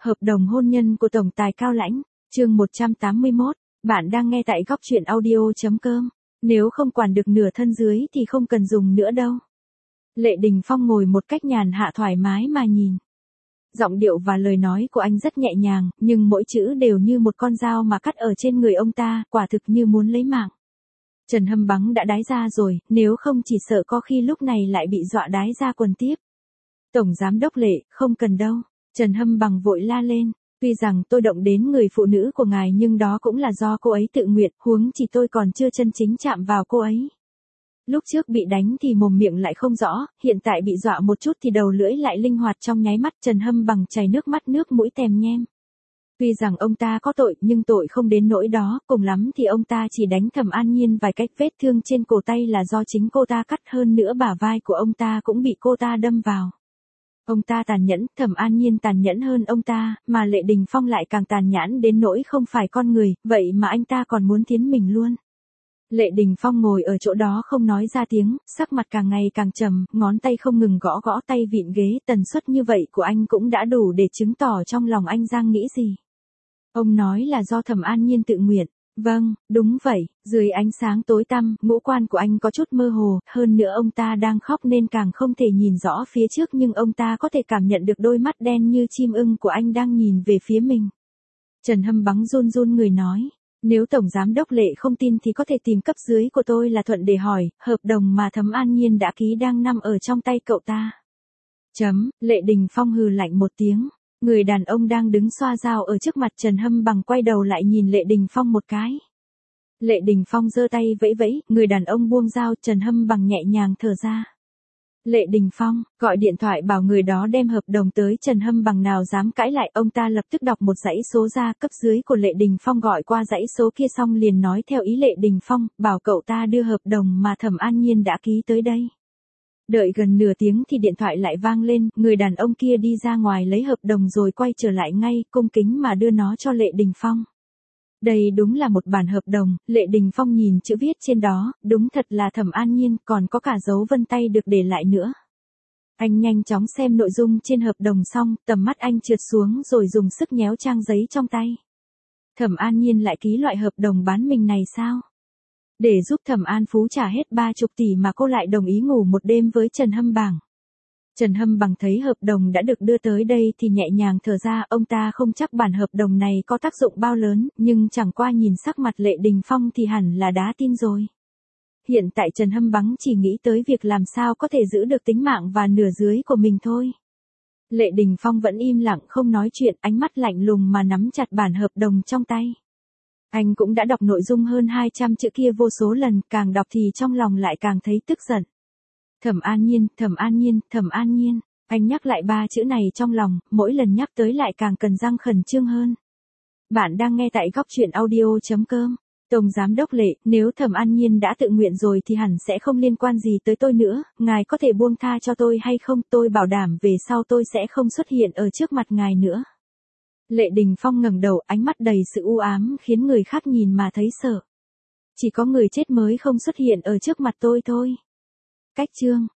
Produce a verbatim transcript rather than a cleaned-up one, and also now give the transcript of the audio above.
Hợp đồng hôn nhân của Tổng tài Cao Lãnh, chương một trăm tám mươi mốt, bạn đang nghe tại góc truyện audio chấm com. Nếu không quản được nửa thân dưới thì không cần dùng nữa đâu. Lệ Đình Phong ngồi một cách nhàn hạ thoải mái mà nhìn. Giọng điệu và lời nói của anh rất nhẹ nhàng, nhưng mỗi chữ đều như một con dao mà cắt ở trên người ông ta, quả thực như muốn lấy mạng. Trần Hâm Bắng đã đái ra rồi, nếu không chỉ sợ có khi lúc này lại bị dọa đái ra quần tiếp. Tổng Giám đốc Lệ, không cần đâu. Trần Hâm Bằng vội la lên, tuy rằng tôi động đến người phụ nữ của ngài nhưng đó cũng là do cô ấy tự nguyện, huống chỉ tôi còn chưa chân chính chạm vào cô ấy. Lúc trước bị đánh thì mồm miệng lại không rõ, hiện tại bị dọa một chút thì đầu lưỡi lại linh hoạt trong nháy mắt. Trần Hâm Bằng chảy nước mắt nước mũi tèm nhem. Tuy rằng ông ta có tội nhưng tội không đến nỗi đó, cùng lắm thì ông ta chỉ đánh Thẩm An Nhiên vài cách, vết thương trên cổ tay là do chính cô ta cắt, hơn nữa bả vai của ông ta cũng bị cô ta đâm vào. Ông ta tàn nhẫn, Thẩm An Nhiên tàn nhẫn hơn ông ta, mà Lệ Đình Phong lại càng tàn nhẫn đến nỗi không phải con người, vậy mà anh ta còn muốn thiến mình luôn. Lệ Đình Phong ngồi ở chỗ đó không nói ra tiếng, sắc mặt càng ngày càng trầm, ngón tay không ngừng gõ gõ tay vịn ghế, tần suất như vậy của anh cũng đã đủ để chứng tỏ trong lòng anh đang nghĩ gì. Ông nói là do Thẩm An Nhiên tự nguyện. Vâng, đúng vậy, dưới ánh sáng tối tăm, ngũ quan của anh có chút mơ hồ, hơn nữa ông ta đang khóc nên càng không thể nhìn rõ phía trước, nhưng ông ta có thể cảm nhận được đôi mắt đen như chim ưng của anh đang nhìn về phía mình. Trần Hâm Bắng run run người nói, nếu Tổng Giám đốc Lệ không tin thì có thể tìm cấp dưới của tôi là Thuận để hỏi, hợp đồng mà Thẩm An Nhiên đã ký đang nằm ở trong tay cậu ta. Chấm, Lệ Đình Phong hừ lạnh một tiếng. Người đàn ông đang đứng xoa dao ở trước mặt Trần Hâm Bằng quay đầu lại nhìn Lệ Đình Phong một cái. Lệ Đình Phong giơ tay vẫy vẫy, người đàn ông buông dao, Trần Hâm Bằng nhẹ nhàng thở ra. Lệ Đình Phong, gọi điện thoại bảo người đó đem hợp đồng tới. Trần Hâm Bằng nào dám cãi lại, ông ta lập tức đọc một dãy số ra, cấp dưới của Lệ Đình Phong gọi qua dãy số kia xong liền nói theo ý Lệ Đình Phong, bảo cậu ta đưa hợp đồng mà Thẩm An Nhiên đã ký tới đây. Đợi gần nửa tiếng thì điện thoại lại vang lên, người đàn ông kia đi ra ngoài lấy hợp đồng rồi quay trở lại ngay, cung kính mà đưa nó cho Lệ Đình Phong. Đây đúng là một bản hợp đồng, Lệ Đình Phong nhìn chữ viết trên đó, đúng thật là Thẩm An Nhiên, còn có cả dấu vân tay được để lại nữa. Anh nhanh chóng xem nội dung trên hợp đồng xong, tầm mắt anh trượt xuống rồi dùng sức nhéo trang giấy trong tay. Thẩm An Nhiên lại ký loại hợp đồng bán mình này sao? Để giúp Thẩm An Phú trả hết ba chục tỷ mà cô lại đồng ý ngủ một đêm với Trần Hâm Bằng. Trần Hâm Bằng thấy hợp đồng đã được đưa tới đây thì nhẹ nhàng thở ra, ông ta không chắc bản hợp đồng này có tác dụng bao lớn, nhưng chẳng qua nhìn sắc mặt Lệ Đình Phong thì hẳn là đã tin rồi. Hiện tại Trần Hâm Bắng chỉ nghĩ tới việc làm sao có thể giữ được tính mạng và nửa dưới của mình thôi. Lệ Đình Phong vẫn im lặng không nói chuyện, ánh mắt lạnh lùng mà nắm chặt bản hợp đồng trong tay. Anh cũng đã đọc nội dung hơn hai trăm chữ kia vô số lần, càng đọc thì trong lòng lại càng thấy tức giận. Thẩm An Nhiên, Thẩm An Nhiên, Thẩm An Nhiên, anh nhắc lại ba chữ này trong lòng, mỗi lần nhắc tới lại càng cần răng khẩn trương hơn. Bạn đang nghe tại góc truyện audio chấm com. Tổng Giám đốc Lệ, nếu Thẩm An Nhiên đã tự nguyện rồi thì hẳn sẽ không liên quan gì tới tôi nữa, ngài có thể buông tha cho tôi hay không, tôi bảo đảm về sau tôi sẽ không xuất hiện ở trước mặt ngài nữa. Lệ Đình Phong ngẩng đầu, ánh mắt đầy sự u ám khiến người khác nhìn mà thấy sợ. Chỉ có người chết mới không xuất hiện ở trước mặt tôi thôi. Cách chương